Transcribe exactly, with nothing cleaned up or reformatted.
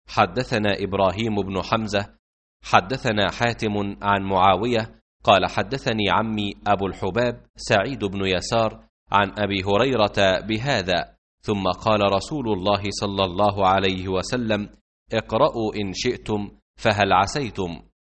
حدثنا إبراهيم بن حمزة حدثنا حاتم عن معاوية قال حدثني عمي أبو الحباب سعيد بن يسار عن أبي هريرة بهذا، ثم قال رسول الله صلى الله عليه وسلم: اقرأوا إن شئتم، فهل عسيتم.